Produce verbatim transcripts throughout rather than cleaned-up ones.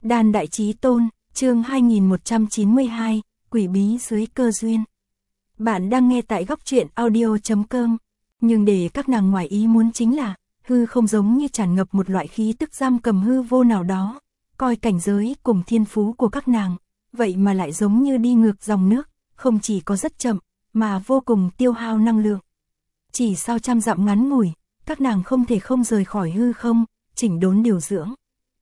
Đan Đại Chí Tôn, chương hai nghìn một trăm chín mươi hai, Quỷ bí dưới cơ duyên. Bạn đang nghe tại góc truyện audio chấm com, nhưng để các nàng ngoài ý muốn chính là, hư không giống như tràn ngập một loại khí tức giam cầm hư vô nào đó, coi cảnh giới cùng thiên phú của các nàng, vậy mà lại giống như đi ngược dòng nước, không chỉ có rất chậm, mà vô cùng tiêu hao năng lượng. Chỉ sau trăm dặm ngắn ngủi, các nàng không thể không rời khỏi hư không, chỉnh đốn điều dưỡng.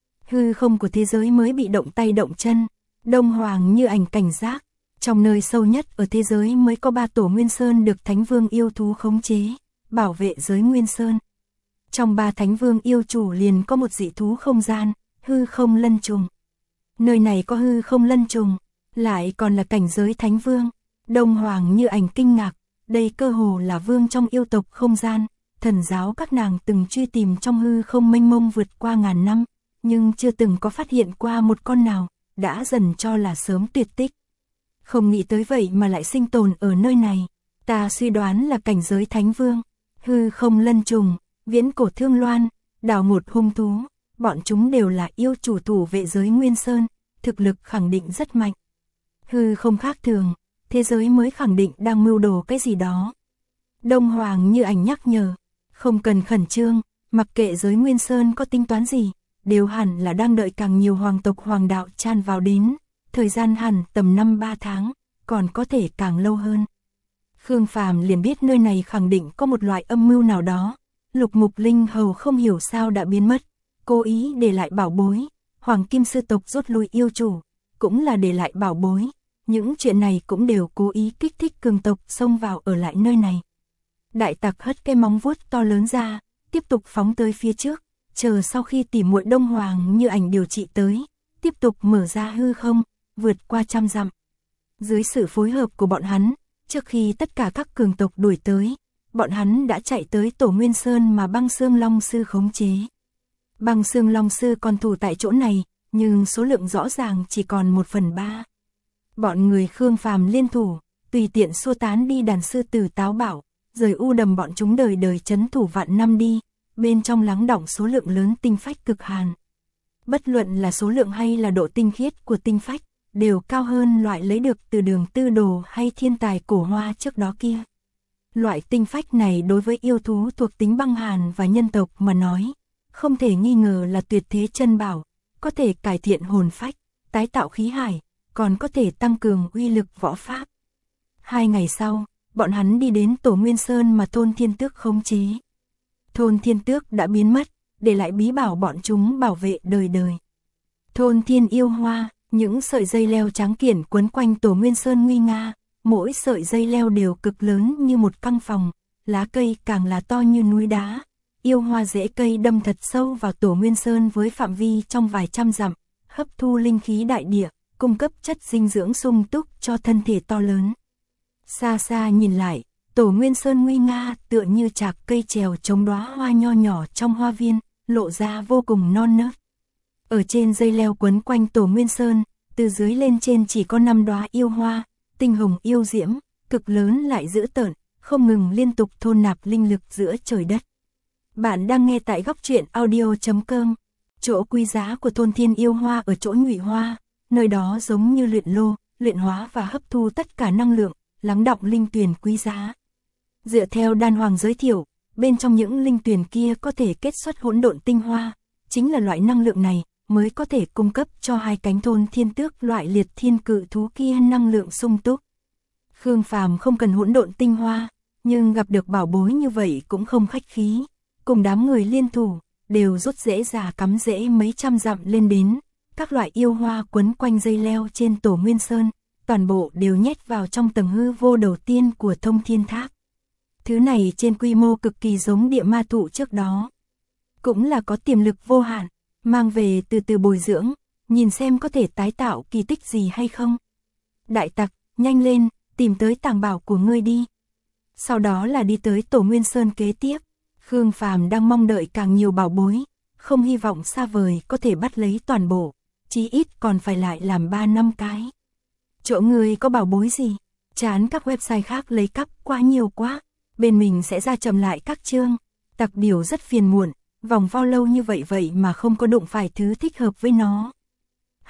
Hư không của thế giới mới bị động tay động chân, Đông Hoàng Như Ảnh cảnh giác, trong nơi sâu nhất ở thế giới mới có ba tổ Nguyên Sơn được Thánh Vương yêu thú khống chế, bảo vệ giới Nguyên Sơn. Trong ba Thánh Vương yêu chủ liền có một dị thú không gian, hư không lân trùng. Nơi này có hư không lân trùng, lại còn là cảnh giới Thánh Vương. Đông Hoàng Như Ảnh kinh ngạc, đây cơ hồ là vương trong yêu tộc không gian, thần giáo các nàng từng truy tìm trong hư không mênh mông vượt qua ngàn năm, nhưng chưa từng có phát hiện qua một con nào, đã dần cho là sớm tuyệt tích. Không nghĩ tới vậy mà lại sinh tồn ở nơi này, ta suy đoán là cảnh giới Thánh Vương. Hư không lân trùng, viễn cổ thương loan, đào một hung thú, bọn chúng đều là yêu chủ thủ vệ giới Nguyên Sơn, thực lực khẳng định rất mạnh. Hư không khác thường, thế giới mới khẳng định đang mưu đồ cái gì đó. Đông Hoàng Như Ảnh nhắc nhở, không cần khẩn trương, mặc kệ giới Nguyên Sơn có tính toán gì, đều hẳn là đang đợi càng nhiều hoàng tộc hoàng đạo tràn vào đến, thời gian hẳn tầm năm ba tháng, còn có thể càng lâu hơn. Khương Phàm liền biết nơi này khẳng định có một loại âm mưu nào đó. Lục Mục Linh hầu không hiểu sao đã biến mất, cố ý để lại bảo bối, Hoàng Kim sư tộc rút lui yêu chủ, cũng là để lại bảo bối, những chuyện này cũng đều cố ý kích thích cường tộc xông vào ở lại nơi này. Đại tặc hất cái móng vuốt to lớn ra, tiếp tục phóng tới phía trước, chờ sau khi tỉ muội Đông Hoàng Như Ảnh điều trị tới, tiếp tục mở ra hư không, vượt qua trăm dặm. Dưới sự phối hợp của bọn hắn, trước khi tất cả các cường tộc đuổi tới, bọn hắn đã chạy tới tổ Nguyên Sơn mà Băng Xương Long Sư khống chế. Băng Xương Long Sư còn thủ tại chỗ này, nhưng số lượng rõ ràng chỉ còn một phần ba. Bọn người Khương Phàm liên thủ, tùy tiện xua tán đi đàn sư tử táo bạo, rời u đầm bọn chúng đời đời trấn thủ vạn năm đi, bên trong lắng đọng số lượng lớn tinh phách cực hàn. Bất luận là số lượng hay là độ tinh khiết của tinh phách, đều cao hơn loại lấy được từ Đường Tư Đồ hay thiên tài cổ hoa trước đó kia. Loại tinh phách này đối với yêu thú thuộc tính băng hàn và nhân tộc mà nói, không thể nghi ngờ là tuyệt thế chân bảo, có thể cải thiện hồn phách, tái tạo khí hải, còn có thể tăng cường uy lực võ pháp. Hai ngày sau, bọn hắn đi đến tổ Nguyên Sơn mà Thôn Thiên Tước khống chế. Thôn Thiên Tước đã biến mất, để lại bí bảo bọn chúng bảo vệ đời đời. Thôn Thiên Yêu Hoa, những sợi dây leo trắng kiển quấn quanh tổ Nguyên Sơn nguy nga, mỗi sợi dây leo đều cực lớn như một căn phòng, lá cây càng là to như núi đá. Yêu hoa rễ cây đâm thật sâu vào tổ Nguyên Sơn với phạm vi trong vài trăm dặm, hấp thu linh khí đại địa, cung cấp chất dinh dưỡng sung túc cho thân thể to lớn. Xa xa nhìn lại, tổ Nguyên Sơn nguy nga tựa như chạc cây trèo chống đóa hoa nho nhỏ trong hoa viên, lộ ra vô cùng non nớt. Ở trên dây leo quấn quanh tổ Nguyên Sơn, từ dưới lên trên chỉ có năm đóa yêu hoa, tinh hồng yêu diễm, cực lớn lại dữ tợn, không ngừng liên tục thôn nạp linh lực giữa trời đất. Bạn đang nghe tại góc truyện audio chấm com. Chỗ quý giá của Thôn Thiên Yêu Hoa ở chỗ nhụy hoa, nơi đó giống như luyện lô, luyện hóa và hấp thu tất cả năng lượng, lắng đọng linh tuyền quý giá. Dựa theo Đan Hoàng giới thiệu, bên trong những linh tuyền kia có thể kết xuất hỗn độn tinh hoa, chính là loại năng lượng này mới có thể cung cấp cho hai cánh Thôn Thiên Tước loại liệt thiên cự thú kia năng lượng sung túc. Khương Phàm không cần hỗn độn tinh hoa, nhưng gặp được bảo bối như vậy cũng không khách khí, cùng đám người liên thủ, đều rút rễ già cắm rễ mấy trăm dặm lên đến, các loại yêu hoa quấn quanh dây leo trên tổ Nguyên Sơn, toàn bộ đều nhét vào trong tầng hư vô đầu tiên của Thông Thiên Tháp. Thứ này trên quy mô cực kỳ giống địa ma thụ trước đó, cũng là có tiềm lực vô hạn, mang về từ từ bồi dưỡng, nhìn xem có thể tái tạo kỳ tích gì hay không. Đại tặc, nhanh lên, tìm tới tàng bảo của ngươi đi. Sau đó là đi tới tổ Nguyên Sơn kế tiếp. Khương Phàm đang mong đợi càng nhiều bảo bối, không hy vọng xa vời có thể bắt lấy toàn bộ, chí ít còn phải lại làm ba năm cái. Chỗ người có bảo bối gì? Chán các website khác lấy cắp quá nhiều quá, bên mình sẽ ra chậm lại các chương. Tặc điều rất phiền muộn, vòng vo lâu như vậy vậy mà không có đụng phải thứ thích hợp với nó.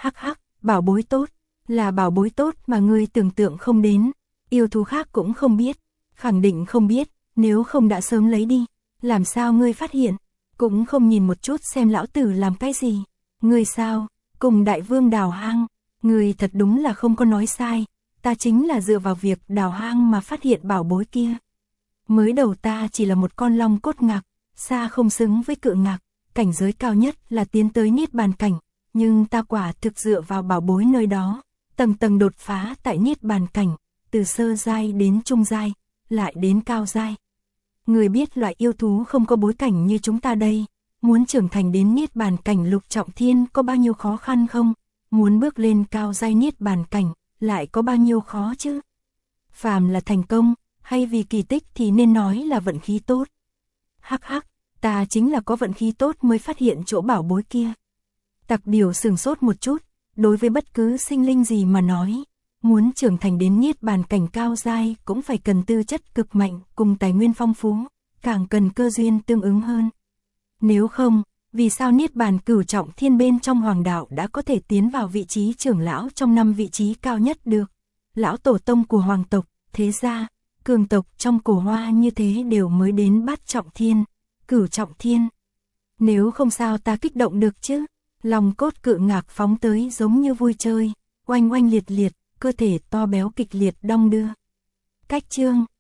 Hắc hắc, bảo bối tốt, là bảo bối tốt mà ngươi tưởng tượng không đến, yêu thú khác cũng không biết, khẳng định không biết, nếu không đã sớm lấy đi, làm sao ngươi phát hiện, cũng không nhìn một chút xem lão tử làm cái gì, ngươi sao, cùng đại vương đào hang, ngươi thật đúng là không có nói sai, ta chính là dựa vào việc đào hang mà phát hiện bảo bối kia. Mới đầu ta chỉ là một con long cốt ngạc, xa không xứng với cự ngạc, cảnh giới cao nhất là tiến tới niết bàn cảnh, nhưng ta quả thực dựa vào bảo bối nơi đó, tầng tầng đột phá tại niết bàn cảnh, từ sơ giai đến trung giai, lại đến cao giai. Người biết loại yêu thú không có bối cảnh như chúng ta đây, muốn trưởng thành đến niết bàn cảnh lục trọng thiên có bao nhiêu khó khăn không? Muốn bước lên cao giai niết bàn cảnh, lại có bao nhiêu khó chứ? Phàm là thành công, hay vì kỳ tích thì nên nói là vận khí tốt. Hắc hắc, ta chính là có vận khí tốt mới phát hiện chỗ bảo bối kia. Tặc Điều sừng sốt một chút, đối với bất cứ sinh linh gì mà nói, muốn trưởng thành đến niết bàn cảnh cao giai cũng phải cần tư chất cực mạnh cùng tài nguyên phong phú, càng cần cơ duyên tương ứng hơn. Nếu không, vì sao niết bàn cửu trọng thiên bên trong hoàng đạo đã có thể tiến vào vị trí trưởng lão trong năm vị trí cao nhất được? Lão tổ tông của hoàng tộc, thế gia, cường tộc trong cổ hoa như thế đều mới đến bát trọng thiên, cửu trọng thiên. Nếu không sao ta kích động được chứ? Lòng cốt cự ngạc phóng tới giống như vui chơi, oanh oanh liệt liệt, cơ thể to béo kịch liệt đong đưa. Cách chương